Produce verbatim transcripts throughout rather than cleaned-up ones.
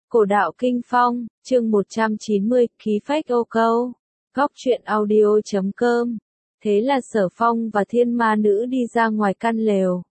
Cổ đạo Kinh Phong, chương một trăm chín mươi, khí phách ô câu. Góc truyện audio chấm com. Thế là Sở Phong và Thiên Ma Nữ đi ra ngoài căn lều.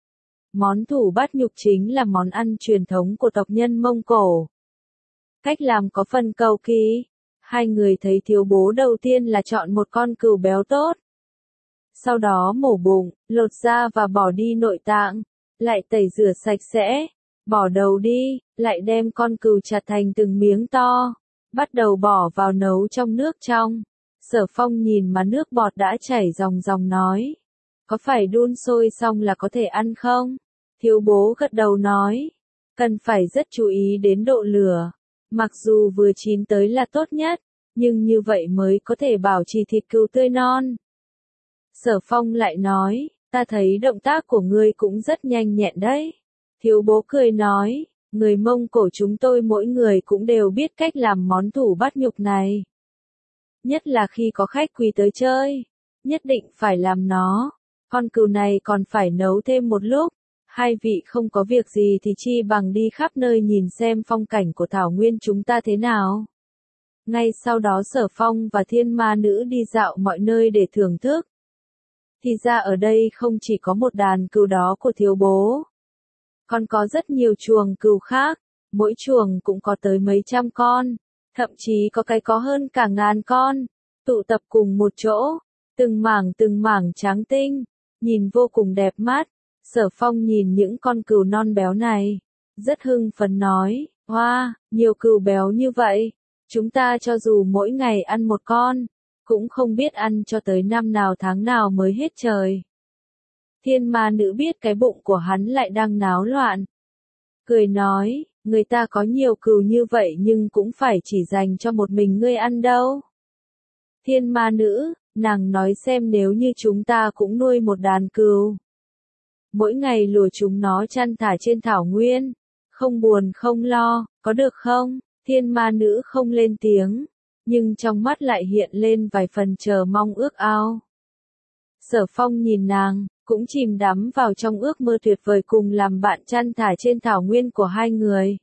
Món thủ bát nhục chính là món ăn truyền thống của tộc nhân Mông Cổ. Cách làm có phần cầu kỳ. Hai người thấy thiếu bố đầu tiên là chọn một con cừu béo tốt. Sau đó mổ bụng, lột da và bỏ đi nội tạng. Lại tẩy rửa sạch sẽ. Bỏ đầu đi, lại đem con cừu chặt thành từng miếng to. Bắt đầu bỏ vào nấu trong nước trong. Sở Phong nhìn mà nước bọt đã chảy ròng ròng nói. Có phải đun sôi xong là có thể ăn không? Thiếu bố gật đầu nói. Cần phải rất chú ý đến độ lửa. Mặc dù vừa chín tới là tốt nhất, nhưng như vậy mới có thể bảo trì thịt cừu tươi non. Sở Phong lại nói, ta thấy động tác của ngươi cũng rất nhanh nhẹn đấy. Thiếu bố cười nói, người Mông Cổ chúng tôi mỗi người cũng đều biết cách làm món thủ bát nhục này. Nhất là khi có khách quý tới chơi, nhất định phải làm nó. Con cừu này còn phải nấu thêm một lúc. Hai vị không có việc gì thì chi bằng đi khắp nơi nhìn xem phong cảnh của Thảo Nguyên chúng ta thế nào. Ngay sau đó Sở Phong và Thiên Ma Nữ đi dạo mọi nơi để thưởng thức. Thì ra ở đây không chỉ có một đàn cừu đó của thiếu bố. Còn có rất nhiều chuồng cừu khác, mỗi chuồng cũng có tới mấy trăm con, thậm chí có cái có hơn cả ngàn con, tụ tập cùng một chỗ, từng mảng từng mảng trắng tinh, nhìn vô cùng đẹp mắt. Sở Phong nhìn những con cừu non béo này, rất hưng phấn nói, hoa, wow, nhiều cừu béo như vậy, chúng ta cho dù mỗi ngày ăn một con, cũng không biết ăn cho tới năm nào tháng nào mới hết trời. Thiên Ma Nữ biết cái bụng của hắn lại đang náo loạn. Cười nói, người ta có nhiều cừu như vậy nhưng cũng phải chỉ dành cho một mình ngươi ăn đâu. Thiên Ma Nữ, nàng nói xem nếu như chúng ta cũng nuôi một đàn cừu. Mỗi ngày lùa chúng nó chăn thả trên thảo nguyên, không buồn không lo, có được không? Thiên Ma Nữ không lên tiếng, nhưng trong mắt lại hiện lên vài phần chờ mong ước ao. Sở Phong nhìn nàng, cũng chìm đắm vào trong ước mơ tuyệt vời cùng làm bạn chăn thả trên thảo nguyên của hai người.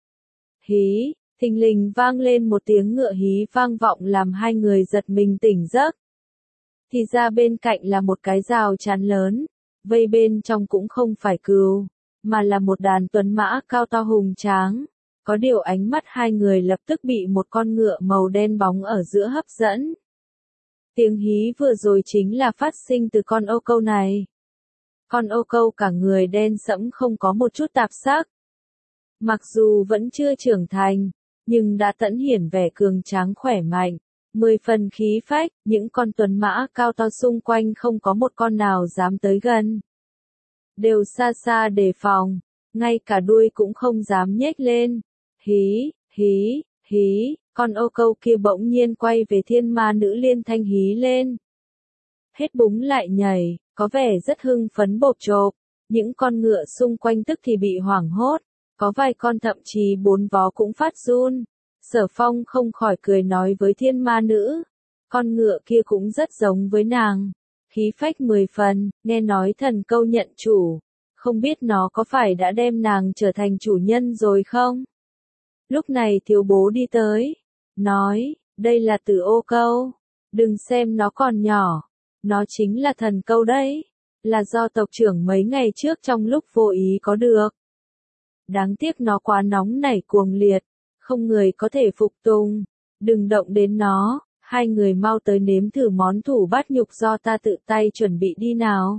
Hí, thình lình vang lên một tiếng ngựa hí vang vọng làm hai người giật mình tỉnh giấc. Thì ra bên cạnh là một cái rào chắn lớn, vây bên trong cũng không phải cừu, mà là một đàn tuấn mã cao to hùng tráng. Có điều ánh mắt hai người lập tức bị một con ngựa màu đen bóng ở giữa hấp dẫn. Tiếng hí vừa rồi chính là phát sinh từ con ô câu này. Con ô câu cả người đen sẫm không có một chút tạp sắc. Mặc dù vẫn chưa trưởng thành, nhưng đã tẫn hiển vẻ cường tráng khỏe mạnh, mười phần khí phách, những con tuấn mã cao to xung quanh không có một con nào dám tới gần. Đều xa xa đề phòng, ngay cả đuôi cũng không dám nhếch lên. Hí, hí, hí, con ô câu kia bỗng nhiên quay về Thiên Ma Nữ liên thanh hí lên. Hết búng lại nhảy, có vẻ rất hưng phấn bộp chộp, những con ngựa xung quanh tức thì bị hoảng hốt, có vài con thậm chí bốn vó cũng phát run. Sở Phong không khỏi cười nói với Thiên Ma Nữ, con ngựa kia cũng rất giống với nàng, khí phách mười phần, nghe nói thần câu nhận chủ, không biết nó có phải đã đem nàng trở thành chủ nhân rồi không? Lúc này thiếu bố đi tới, nói, đây là Tử Ô Câu, đừng xem nó còn nhỏ, nó chính là thần câu đấy, là do tộc trưởng mấy ngày trước trong lúc vô ý có được. Đáng tiếc nó quá nóng nảy cuồng liệt, không người có thể phục tùng, đừng động đến nó, hai người mau tới nếm thử món thủ bát nhục do ta tự tay chuẩn bị đi nào.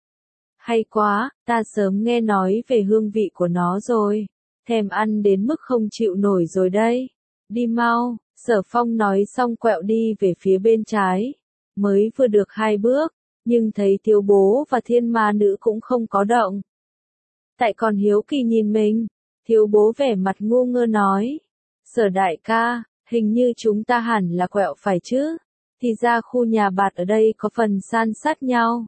Hay quá, ta sớm nghe nói về hương vị của nó rồi, thèm ăn đến mức không chịu nổi rồi đây. Đi mau, Sở Phong nói xong quẹo đi về phía bên trái, mới vừa được hai bước, nhưng thấy thiếu bố và Thiên Ma Nữ cũng không có động. Tại còn hiếu kỳ nhìn mình, thiếu bố vẻ mặt ngu ngơ nói, Sở đại ca, hình như chúng ta hẳn là quẹo phải chứ, thì ra khu nhà bạt ở đây có phần san sát nhau.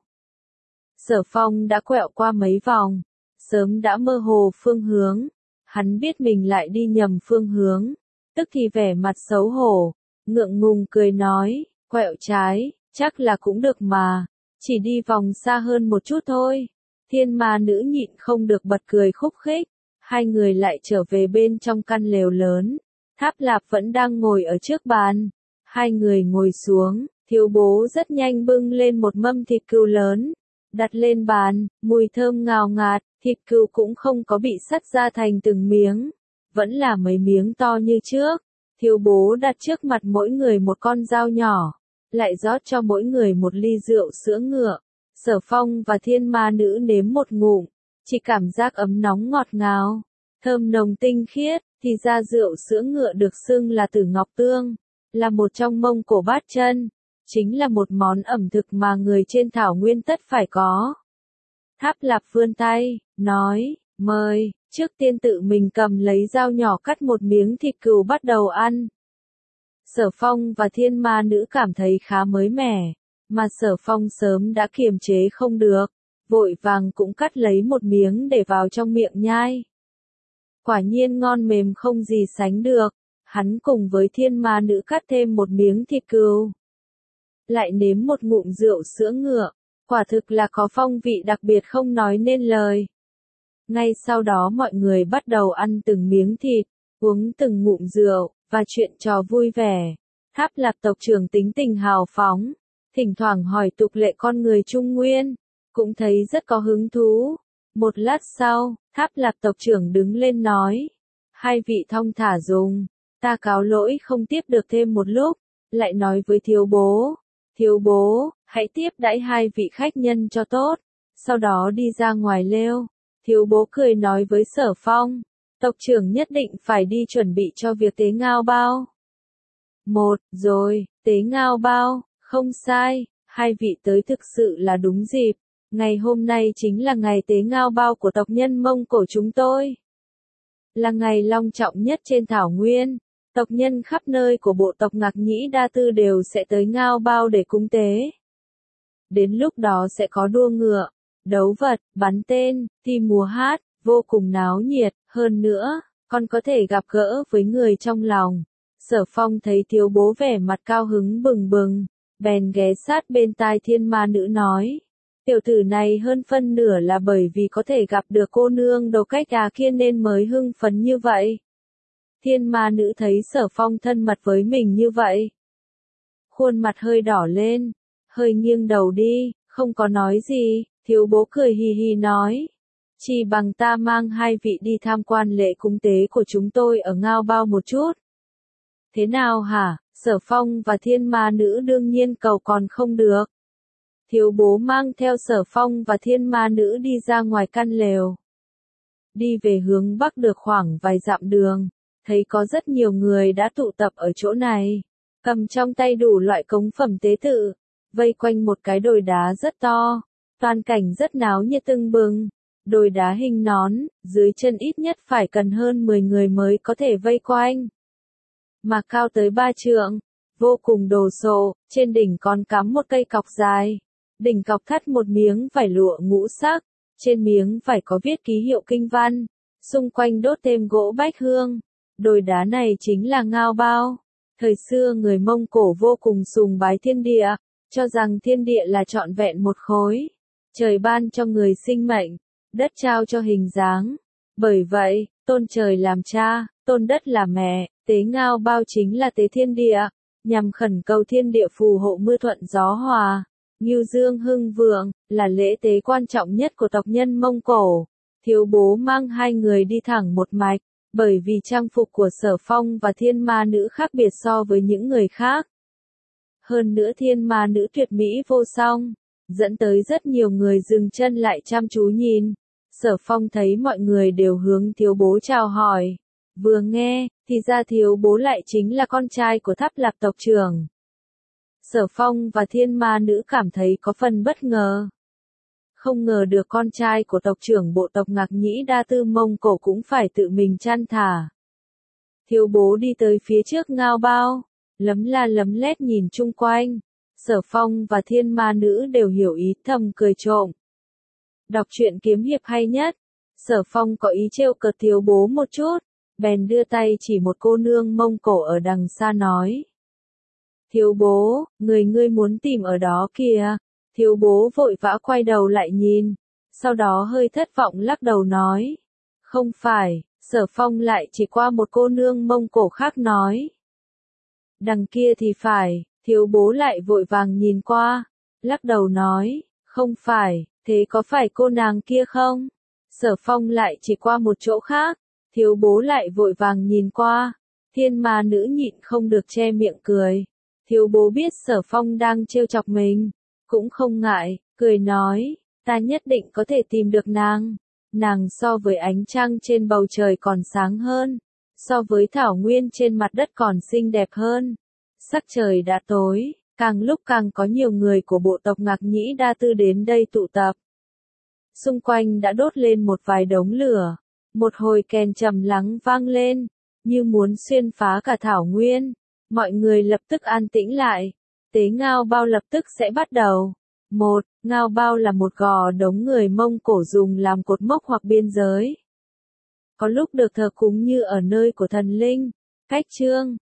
Sở Phong đã quẹo qua mấy vòng, sớm đã mơ hồ phương hướng, hắn biết mình lại đi nhầm phương hướng, tức thì vẻ mặt xấu hổ, ngượng ngùng cười nói, quẹo trái, chắc là cũng được mà, chỉ đi vòng xa hơn một chút thôi. Thiên Ma Nữ nhịn không được bật cười khúc khích, Hai người lại trở về bên trong căn lều lớn. Tháp Lạp vẫn đang ngồi ở trước bàn. Hai người ngồi xuống, Thiếu Bố rất nhanh bưng lên một mâm thịt cừu lớn, đặt lên bàn, mùi thơm ngào ngạt, thịt cừu cũng không có bị sắt ra thành từng miếng, vẫn là mấy miếng to như trước. Thiếu Bố đặt trước mặt mỗi người một con dao nhỏ, lại rót cho mỗi người một ly rượu sữa ngựa. Sở Phong và Thiên Ma Nữ nếm một ngụm, chỉ cảm giác ấm nóng ngọt ngào, thơm nồng tinh khiết. Thì ra rượu sữa ngựa được xưng là Tử Ngọc Tương, là một trong Mông Cổ bát chân, chính là một món ẩm thực mà người trên thảo nguyên tất phải có. Tháp Lạp vươn tay, nói, mời, trước tiên tự mình cầm lấy dao nhỏ cắt một miếng thịt cừu bắt đầu ăn. Sở Phong và Thiên Ma Nữ cảm thấy khá mới mẻ, mà Sở Phong sớm đã kiềm chế không được, vội vàng cũng cắt lấy một miếng để vào trong miệng nhai. Quả nhiên ngon mềm không gì sánh được, hắn cùng với Thiên Ma Nữ cắt thêm một miếng thịt cừu. Lại nếm một ngụm rượu sữa ngựa, quả thực là có phong vị đặc biệt không nói nên lời. Ngay sau đó mọi người bắt đầu ăn từng miếng thịt, uống từng ngụm rượu, và chuyện trò vui vẻ. Tháp Lạp tộc trưởng tính tình hào phóng, thỉnh thoảng hỏi tục lệ con người Trung Nguyên, cũng thấy rất có hứng thú. Một lát sau, Tháp Lạp tộc trưởng đứng lên nói, hai vị thong thả dùng, ta cáo lỗi không tiếp được thêm một lúc, lại nói với Thiếu Bố, Thiếu Bố, hãy tiếp đãi hai vị khách nhân cho tốt, sau đó đi ra ngoài lều. Thiếu Bố cười nói với Sở Phong, tộc trưởng nhất định phải đi chuẩn bị cho việc tế ngao bao. Một, rồi, tế ngao bao, không sai, hai vị tới thực sự là đúng dịp. Ngày hôm nay chính là ngày tế ngao bao của tộc nhân Mông Cổ chúng tôi. Là ngày long trọng nhất trên thảo nguyên, tộc nhân khắp nơi của bộ tộc Ngạc Nhĩ Đa Tư đều sẽ tới ngao bao để cúng tế. Đến lúc đó sẽ có đua ngựa, đấu vật, bắn tên, thi múa hát, vô cùng náo nhiệt, hơn nữa, còn có thể gặp gỡ với người trong lòng. Sở Phong thấy Thiếu Bố vẻ mặt cao hứng bừng bừng, bèn ghé sát bên tai Thiên Ma Nữ nói. Tiểu tử này hơn phân nửa là bởi vì có thể gặp được cô nương đầu cách à kia nên mới hưng phấn như vậy. Thiên Ma Nữ thấy Sở Phong thân mật với mình như vậy, khuôn mặt hơi đỏ lên, hơi nghiêng đầu đi, không có nói gì. Thiếu Bố cười hì hì nói, chỉ bằng ta mang hai vị đi tham quan lễ cúng tế của chúng tôi ở ngao bao một chút. Thế nào hả? Sở Phong và Thiên Ma Nữ đương nhiên cầu còn không được. Thiếu Bố mang theo Sở Phong và Thiên Ma Nữ đi ra ngoài căn lều. Đi về hướng bắc được khoảng vài dặm đường, thấy có rất nhiều người đã tụ tập ở chỗ này, cầm trong tay đủ loại cống phẩm tế tự, vây quanh một cái đồi đá rất to, toàn cảnh rất náo nhiệt tưng bừng. Đồi đá hình nón, dưới chân ít nhất phải cần hơn mười người mới có thể vây quanh. Mà cao tới ba trượng, vô cùng đồ sộ, trên đỉnh còn cắm một cây cọc dài. Đỉnh cọc thắt một miếng vải lụa ngũ sắc, trên miếng vải có viết ký hiệu kinh văn, xung quanh đốt thêm gỗ bách hương. Đồi đá này chính là ngao bao. Thời xưa người Mông Cổ vô cùng sùng bái thiên địa, cho rằng thiên địa là trọn vẹn một khối. Trời ban cho người sinh mệnh, đất trao cho hình dáng. Bởi vậy, tôn trời làm cha, tôn đất làm mẹ, tế ngao bao chính là tế thiên địa, nhằm khẩn cầu thiên địa phù hộ mưa thuận gió hòa, ngưu dương hưng vượng, là lễ tế quan trọng nhất của tộc nhân Mông Cổ. Thiếu Bố mang hai người đi thẳng một mạch, bởi vì trang phục của Sở Phong và Thiên Ma Nữ khác biệt so với những người khác. Hơn nữa Thiên Ma Nữ tuyệt mỹ vô song, dẫn tới rất nhiều người dừng chân lại chăm chú nhìn. Sở Phong thấy mọi người đều hướng Thiếu Bố chào hỏi. Vừa nghe, thì ra Thiếu Bố lại chính là con trai của Tháp Lạp tộc trưởng. Sở Phong và Thiên Ma Nữ cảm thấy có phần bất ngờ. Không ngờ được con trai của tộc trưởng bộ tộc Ngạc Nhĩ Đa Tư Mông Cổ cũng phải tự mình chăn thả. Thiếu Bố đi tới phía trước ngao bao, lấm la lấm lét nhìn chung quanh. Sở Phong và Thiên Ma Nữ đều hiểu ý thầm cười trộm. Đọc truyện kiếm hiệp hay nhất. Sở Phong có ý trêu cợt Thiếu Bố một chút, bèn đưa tay chỉ một cô nương Mông Cổ ở đằng xa nói. Thiếu Bố, người ngươi muốn tìm ở đó kìa. Thiếu Bố vội vã quay đầu lại nhìn, sau đó hơi thất vọng lắc đầu nói. Không phải, Sở Phong lại chỉ qua một cô nương Mông Cổ khác nói. Đằng kia thì phải, thiếu bố lại vội vàng nhìn qua, lắc đầu nói, không phải, thế có phải cô nàng kia không? Sở Phong lại chỉ qua một chỗ khác, thiếu bố lại vội vàng nhìn qua, thiên ma nữ nhịn không được che miệng cười. Thiếu bố biết Sở Phong đang trêu chọc mình, cũng không ngại, cười nói, ta nhất định có thể tìm được nàng. Nàng so với ánh trăng trên bầu trời còn sáng hơn, so với thảo nguyên trên mặt đất còn xinh đẹp hơn. Sắc trời đã tối, càng lúc càng có nhiều người của bộ tộc Ngạc Nhĩ Đa Tư đến đây tụ tập. Xung quanh đã đốt lên một vài đống lửa, một hồi kèn trầm lắng vang lên, như muốn xuyên phá cả thảo nguyên. Mọi người lập tức an tĩnh lại, tế ngao bao lập tức sẽ bắt đầu. Một, ngao bao là một gò đống người Mông Cổ dùng làm cột mốc hoặc biên giới. Có lúc được thờ cúng như ở nơi của thần linh. Cách chương